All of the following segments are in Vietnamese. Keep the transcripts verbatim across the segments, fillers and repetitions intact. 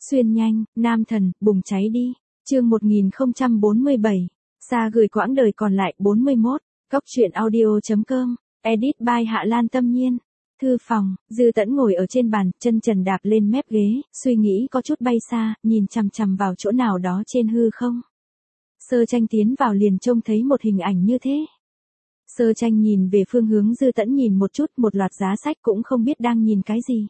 Xuyên nhanh, nam thần, bùng cháy đi. Chương một nghìn không trăm bốn mươi bảy. Xa gửi quãng đời còn lại bốn mươi mốt. Cóc truyện audio chấm com. Edit by Hạ Lan Tâm Nhiên. Thư phòng, Dư Tẫn ngồi ở trên bàn, chân trần đạp lên mép ghế, suy nghĩ có chút bay xa, nhìn chằm chằm vào chỗ nào đó trên hư không. Sơ Tranh tiến vào liền trông thấy một hình ảnh như thế. Sơ Tranh nhìn về phương hướng Dư Tẫn nhìn một chút, một loạt giá sách cũng không biết đang nhìn cái gì.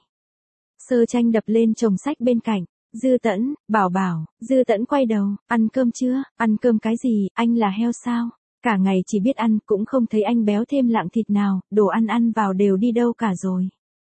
Sơ Tranh đập lên chồng sách bên cạnh. Dư Tẫn, bảo bảo. Dư Tẫn quay đầu, ăn cơm chưa? Ăn cơm cái gì, anh là heo sao? Cả ngày chỉ biết ăn, cũng không thấy anh béo thêm lạng thịt nào, đồ ăn ăn vào đều đi đâu cả rồi.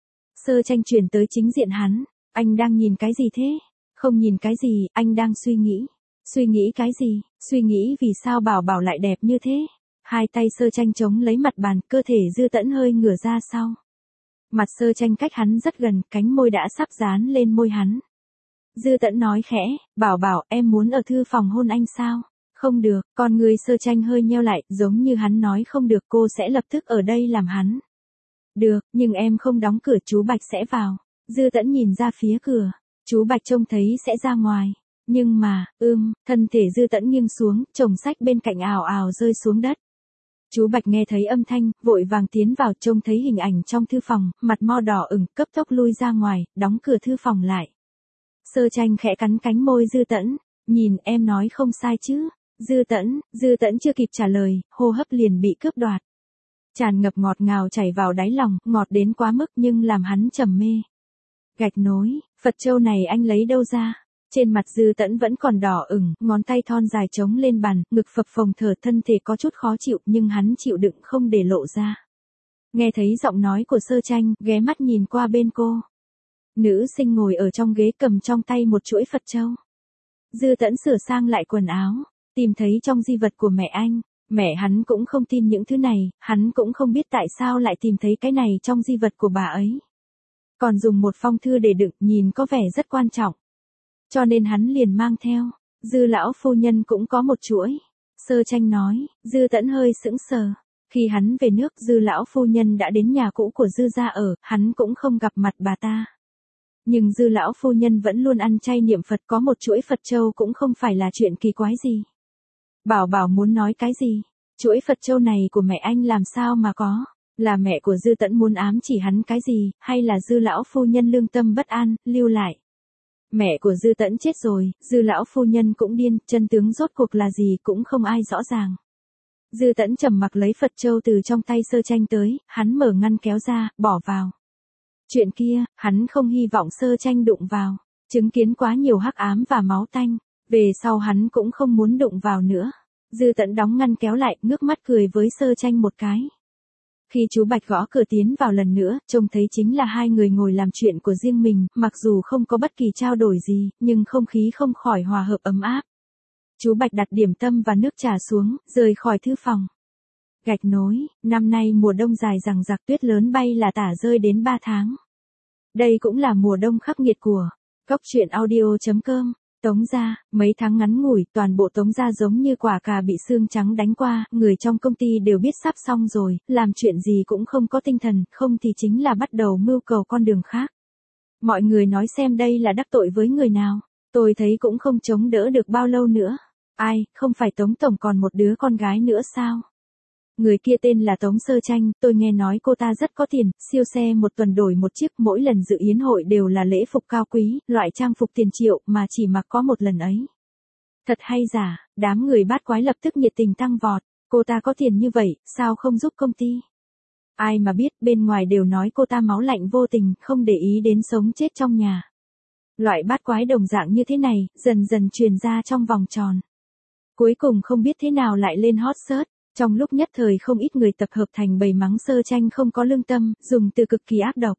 Sơ Tranh chuyển tới chính diện hắn, anh đang nhìn cái gì thế? Không nhìn cái gì, anh đang suy nghĩ. Suy nghĩ cái gì? Suy nghĩ vì sao bảo bảo lại đẹp như thế? Hai tay Sơ Tranh chống lấy mặt bàn, cơ thể Dư Tẫn hơi ngửa ra sau. Mặt Sơ Tranh cách hắn rất gần, cánh môi đã sắp dán lên môi hắn. Dư Tẫn nói khẽ, bảo bảo, em muốn ở thư phòng hôn anh sao? Không được, con người Sơ Tranh hơi nheo lại, giống như hắn nói không được cô sẽ lập tức ở đây làm hắn. Được, nhưng em không đóng cửa, chú Bạch sẽ vào. Dư Tẫn nhìn ra phía cửa, chú Bạch trông thấy sẽ ra ngoài. Nhưng mà, ưm, thân thể Dư Tẫn nghiêng xuống, chồng sách bên cạnh ào ào rơi xuống đất. Chú Bạch nghe thấy âm thanh, vội vàng tiến vào, trông thấy hình ảnh trong thư phòng, mặt mo đỏ ửng, cấp tốc lui ra ngoài, đóng cửa thư phòng lại. Sơ Tranh khẽ cắn cánh môi Dư Tẫn, nhìn em nói không sai chứ. Dư Tẫn, Dư Tẫn chưa kịp trả lời, hô hấp liền bị cướp đoạt. Tràn ngập ngọt ngào chảy vào đáy lòng, ngọt đến quá mức nhưng làm hắn trầm mê. Gạch nối, Phật châu này anh lấy đâu ra? Trên mặt Dư Tẫn vẫn còn đỏ ửng, ngón tay thon dài trống lên bàn, ngực phập phồng thở, thân thể có chút khó chịu nhưng hắn chịu đựng không để lộ ra. Nghe thấy giọng nói của Sơ Tranh, ghé mắt nhìn qua bên cô. Nữ sinh ngồi ở trong ghế cầm trong tay một chuỗi Phật châu. Dư Tẫn sửa sang lại quần áo, tìm thấy trong di vật của mẹ anh. Mẹ hắn cũng không tin những thứ này, hắn cũng không biết tại sao lại tìm thấy cái này trong di vật của bà ấy. Còn dùng một phong thư để đựng, nhìn có vẻ rất quan trọng. Cho nên hắn liền mang theo. Dư lão phu nhân cũng có một chuỗi. Sơ Tranh nói. Dư Tẫn hơi sững sờ. Khi hắn về nước, Dư lão phu nhân đã đến nhà cũ của Dư gia ở, hắn cũng không gặp mặt bà ta. Nhưng Dư lão phu nhân vẫn luôn ăn chay niệm Phật, có một chuỗi Phật châu cũng không phải là chuyện kỳ quái gì. Bảo bảo muốn nói cái gì? Chuỗi Phật châu này của mẹ anh làm sao mà có? Là mẹ của Dư Tẫn muốn ám chỉ hắn cái gì, hay là Dư lão phu nhân lương tâm bất an, lưu lại? Mẹ của Dư Tẫn chết rồi, Dư lão phu nhân cũng điên, chân tướng rốt cuộc là gì cũng không ai rõ ràng. Dư Tẫn trầm mặc lấy Phật châu từ trong tay Sơ Tranh tới, hắn mở ngăn kéo ra, bỏ vào. Chuyện kia, hắn không hy vọng Sơ Tranh đụng vào, chứng kiến quá nhiều hắc ám và máu tanh, về sau hắn cũng không muốn đụng vào nữa. Dư Tẫn đóng ngăn kéo lại, ngước mắt cười với Sơ Tranh một cái. Khi chú Bạch gõ cửa tiến vào lần nữa, trông thấy chính là hai người ngồi làm chuyện của riêng mình, mặc dù không có bất kỳ trao đổi gì, nhưng không khí không khỏi hòa hợp ấm áp. Chú Bạch đặt điểm tâm và nước trà xuống, rời khỏi thư phòng. Gạch nối, năm nay mùa đông dài dằng dặc, tuyết lớn bay là tả rơi đến ba tháng. Đây cũng là mùa đông khắc nghiệt của Cóc truyện audio chấm com. Tống gia, mấy tháng ngắn ngủi, toàn bộ Tống gia giống như quả cà bị sương trắng đánh qua, người trong công ty đều biết sắp xong rồi, làm chuyện gì cũng không có tinh thần, không thì chính là bắt đầu mưu cầu con đường khác. Mọi người nói xem đây là đắc tội với người nào, tôi thấy cũng không chống đỡ được bao lâu nữa. Ai, không phải Tống tổng còn một đứa con gái nữa sao? Người kia tên là Tống Sơ Tranh, tôi nghe nói cô ta rất có tiền, siêu xe một tuần đổi một chiếc, mỗi lần dự yến hội đều là lễ phục cao quý, loại trang phục tiền triệu mà chỉ mặc có một lần ấy. Thật hay giả, đám người bát quái lập tức nhiệt tình tăng vọt, cô ta có tiền như vậy, sao không giúp công ty? Ai mà biết, bên ngoài đều nói cô ta máu lạnh vô tình, không để ý đến sống chết trong nhà. Loại bát quái đồng dạng như thế này, dần dần truyền ra trong vòng tròn. Cuối cùng không biết thế nào lại lên hot search. Trong lúc nhất thời không ít người tập hợp thành bầy mắng Sơ Tranh không có lương tâm, dùng từ cực kỳ ác độc.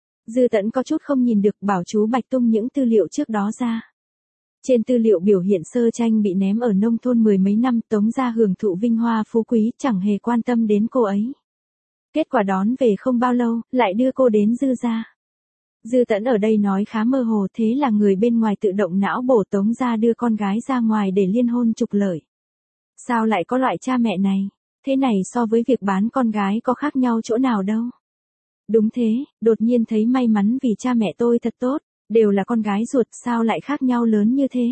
Dư Tẫn có chút không nhìn được, bảo chú Bạch tung những tư liệu trước đó ra. Trên tư liệu biểu hiện Sơ Tranh bị ném ở nông thôn mười mấy năm, Tống gia hưởng thụ vinh hoa phú quý, chẳng hề quan tâm đến cô ấy. Kết quả đón về không bao lâu, lại đưa cô đến Dư gia. Dư Tẫn ở đây nói khá mơ hồ, thế là người bên ngoài tự động não bổ Tống gia đưa con gái ra ngoài để liên hôn trục lợi. Sao lại có loại cha mẹ này? Thế này so với việc bán con gái có khác nhau chỗ nào đâu. Đúng thế, đột nhiên thấy may mắn vì cha mẹ tôi thật tốt. Đều là con gái ruột sao lại khác nhau lớn như thế?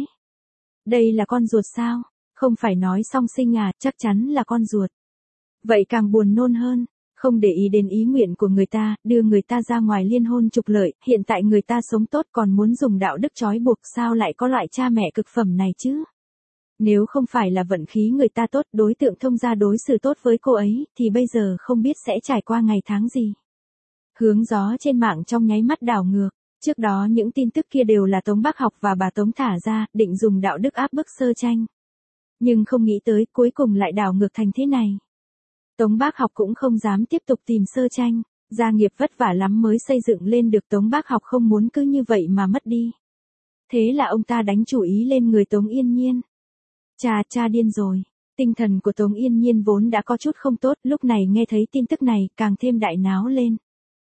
Đây là con ruột sao? Không phải nói song sinh à, chắc chắn là con ruột. Vậy càng buồn nôn hơn, không để ý đến ý nguyện của người ta, đưa người ta ra ngoài liên hôn trục lợi, hiện tại người ta sống tốt còn muốn dùng đạo đức trói buộc sao lại có loại cha mẹ cực phẩm này chứ? Nếu không phải là vận khí người ta tốt, đối tượng thông gia đối xử tốt với cô ấy, thì bây giờ không biết sẽ trải qua ngày tháng gì. Hướng gió trên mạng trong nháy mắt đảo ngược. Trước đó những tin tức kia đều là Tống Bác Học và bà Tống thả ra, định dùng đạo đức áp bức Sơ Tranh. Nhưng không nghĩ tới cuối cùng lại đảo ngược thành thế này. Tống Bác Học cũng không dám tiếp tục tìm Sơ Tranh, gia nghiệp vất vả lắm mới xây dựng lên được, Tống Bác Học không muốn cứ như vậy mà mất đi. Thế là ông ta đánh chủ ý lên người Tống Yên Nhiên. Cha, cha điên rồi. Tinh thần của Tống Yên Nhiên vốn đã có chút không tốt, lúc này nghe thấy tin tức này càng thêm đại náo lên.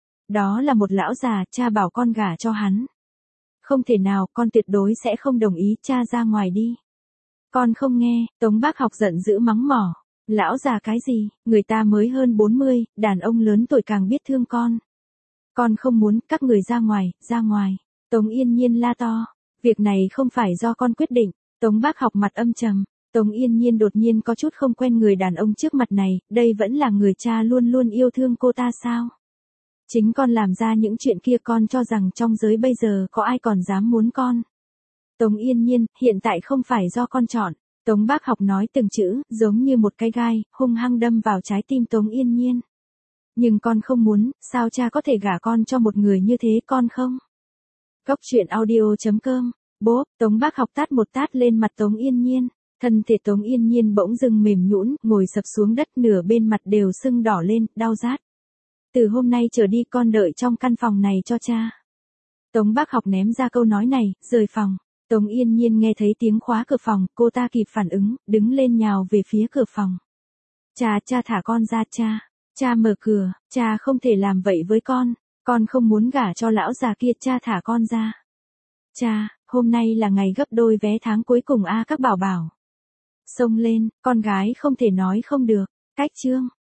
Đó là một lão già, cha bảo con gả cho hắn. Không thể nào, con tuyệt đối sẽ không đồng ý, cha ra ngoài đi. Con không nghe, Tống Bác Học giận dữ mắng mỏ. Lão già cái gì, người ta mới hơn bốn mươi, đàn ông lớn tuổi càng biết thương con. Con không muốn, các người ra ngoài, ra ngoài. Tống Yên Nhiên la to. Việc này không phải do con quyết định. Tống Bác Học mặt âm trầm. Tống Yên Nhiên đột nhiên có chút không quen người đàn ông trước mặt này, đây vẫn là người cha luôn luôn yêu thương cô ta sao? Chính con làm ra những chuyện kia, con cho rằng trong giới bây giờ có ai còn dám muốn con. Tống Yên Nhiên, hiện tại không phải do con chọn. Tống Bác Học nói từng chữ, giống như một cái gai, hung hăng đâm vào trái tim Tống Yên Nhiên. Nhưng con không muốn, sao cha có thể gả con cho một người như thế, con không? Góc truyện audio chấm com. Bố, Tống Bác Học tát một tát lên mặt Tống Yên Nhiên. Thân thể Tống Yên Nhiên bỗng dưng mềm nhũn, ngồi sập xuống đất, nửa bên mặt đều sưng đỏ lên, đau rát. Từ hôm nay trở đi con đợi trong căn phòng này cho cha. Tống Bác Học ném ra câu nói này, rời phòng. Tống Yên Nhiên nghe thấy tiếng khóa cửa phòng, cô ta kịp phản ứng, đứng lên nhào về phía cửa phòng. Cha, cha thả con ra, cha. Cha mở cửa, cha không thể làm vậy với con. Con không muốn gả cho lão già kia, cha thả con ra. Cha, hôm nay là ngày gấp đôi vé tháng cuối cùng a các bảo bảo. Xông lên, con gái không thể nói không được. Cách chương.